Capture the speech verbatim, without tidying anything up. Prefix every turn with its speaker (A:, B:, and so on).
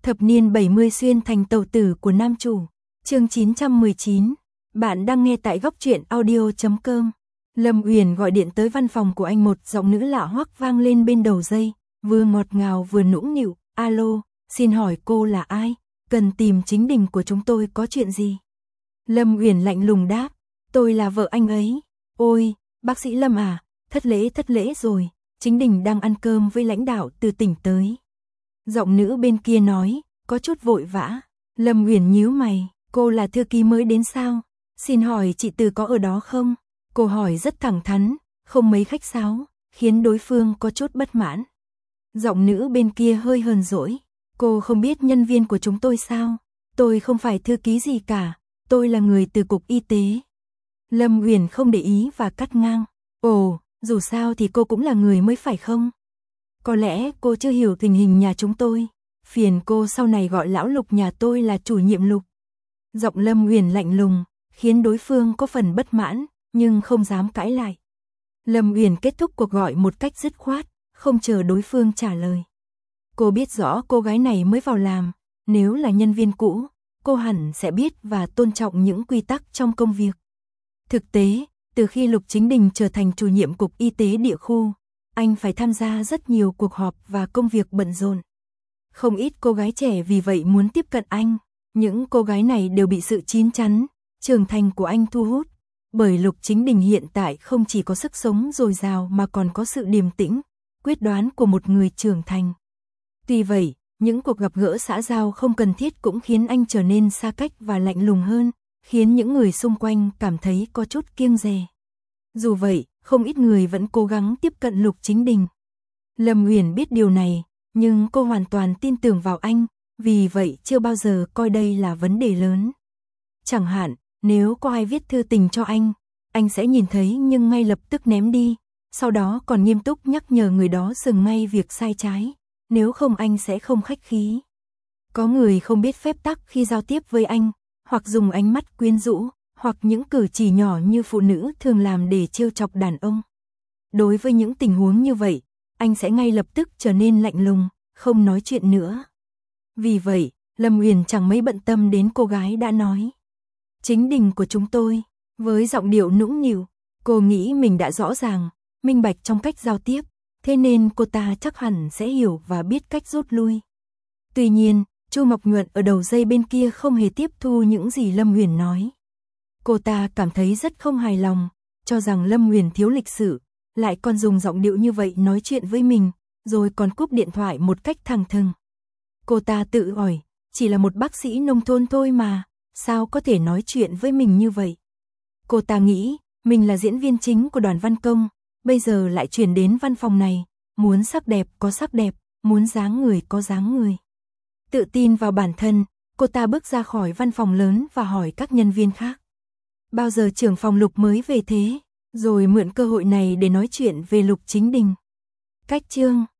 A: Thập niên bảy mươi xuyên thành tàu tử của nam chủ. Chương chín trăm mười chín. Bạn đang nghe tại góc truyện audio chấm com. Lâm Uyển gọi điện tới văn phòng của anh, một giọng nữ lạ hoắc vang lên bên đầu dây, vừa ngọt ngào vừa nũng nịu. Alo, xin hỏi cô là ai? Cần tìm Chính Đình của chúng tôi, có chuyện gì? Lâm Uyển lạnh lùng đáp, tôi là vợ anh ấy. Ôi, bác sĩ Lâm à, thất lễ thất lễ rồi, Chính Đình đang ăn cơm với lãnh đạo từ tỉnh tới. Giọng nữ bên kia nói, có chút vội vã. Lâm Uyển nhíu mày, cô là thư ký mới đến sao? Xin hỏi chị Từ có ở đó không? Cô hỏi rất thẳng thắn, không mấy khách sáo, khiến đối phương có chút bất mãn. Giọng nữ bên kia hơi hờn dỗi, cô không biết nhân viên của chúng tôi sao? Tôi không phải thư ký gì cả, tôi là người từ cục y tế. Lâm Uyển không để ý và cắt ngang, ồ, dù sao thì cô cũng là người mới phải không? Có lẽ cô chưa hiểu tình hình nhà chúng tôi, phiền cô sau này gọi lão Lục nhà tôi là chủ nhiệm Lục. Giọng Lâm Uyển lạnh lùng, khiến đối phương có phần bất mãn, nhưng không dám cãi lại. Lâm Uyển kết thúc cuộc gọi một cách dứt khoát, không chờ đối phương trả lời. Cô biết rõ cô gái này mới vào làm, nếu là nhân viên cũ, cô hẳn sẽ biết và tôn trọng những quy tắc trong công việc. Thực tế, từ khi Lục Chính Đình trở thành chủ nhiệm cục y tế địa khu, anh phải tham gia rất nhiều cuộc họp và công việc bận rộn. Không ít cô gái trẻ vì vậy muốn tiếp cận anh, những cô gái này đều bị sự chín chắn, trưởng thành của anh thu hút, bởi Lục Chính Đình hiện tại không chỉ có sức sống dồi dào mà còn có sự điềm tĩnh, quyết đoán của một người trưởng thành. Tuy vậy, những cuộc gặp gỡ xã giao không cần thiết cũng khiến anh trở nên xa cách và lạnh lùng hơn, khiến những người xung quanh cảm thấy có chút kiêng dè. Dù vậy, không ít người vẫn cố gắng tiếp cận Lục Chính Đình. Lâm Uyển biết điều này, nhưng cô hoàn toàn tin tưởng vào anh, vì vậy chưa bao giờ coi đây là vấn đề lớn. Chẳng hạn, nếu có ai viết thư tình cho anh, anh sẽ nhìn thấy nhưng ngay lập tức ném đi, sau đó còn nghiêm túc nhắc nhở người đó dừng ngay việc sai trái, nếu không anh sẽ không khách khí. Có người không biết phép tắc khi giao tiếp với anh, hoặc dùng ánh mắt quyến rũ, hoặc những cử chỉ nhỏ như phụ nữ thường làm để trêu chọc đàn ông. Đối với những tình huống như vậy, anh sẽ ngay lập tức trở nên lạnh lùng, không nói chuyện nữa. Vì vậy, Lâm Uyển chẳng mấy bận tâm đến cô gái đã nói. Chính Đình của chúng tôi, với giọng điệu nũng nịu, cô nghĩ mình đã rõ ràng, minh bạch trong cách giao tiếp, thế nên cô ta chắc hẳn sẽ hiểu và biết cách rút lui. Tuy nhiên, Chu Ngọc Nhuận ở đầu dây bên kia không hề tiếp thu những gì Lâm Uyển nói. Cô ta cảm thấy rất không hài lòng, cho rằng Lâm Uyển thiếu lịch sự, lại còn dùng giọng điệu như vậy nói chuyện với mình, rồi còn cúp điện thoại một cách thẳng thừng. Cô ta tự hỏi, chỉ là một bác sĩ nông thôn thôi mà, sao có thể nói chuyện với mình như vậy? Cô ta nghĩ, mình là diễn viên chính của Đoàn Văn Công, bây giờ lại chuyển đến văn phòng này, muốn sắc đẹp có sắc đẹp, muốn dáng người có dáng người. Tự tin vào bản thân, cô ta bước ra khỏi văn phòng lớn và hỏi các nhân viên khác. Bao giờ trưởng phòng Lục mới về thế? Rồi mượn cơ hội này để nói chuyện về Lục Chính Đình. Cách chương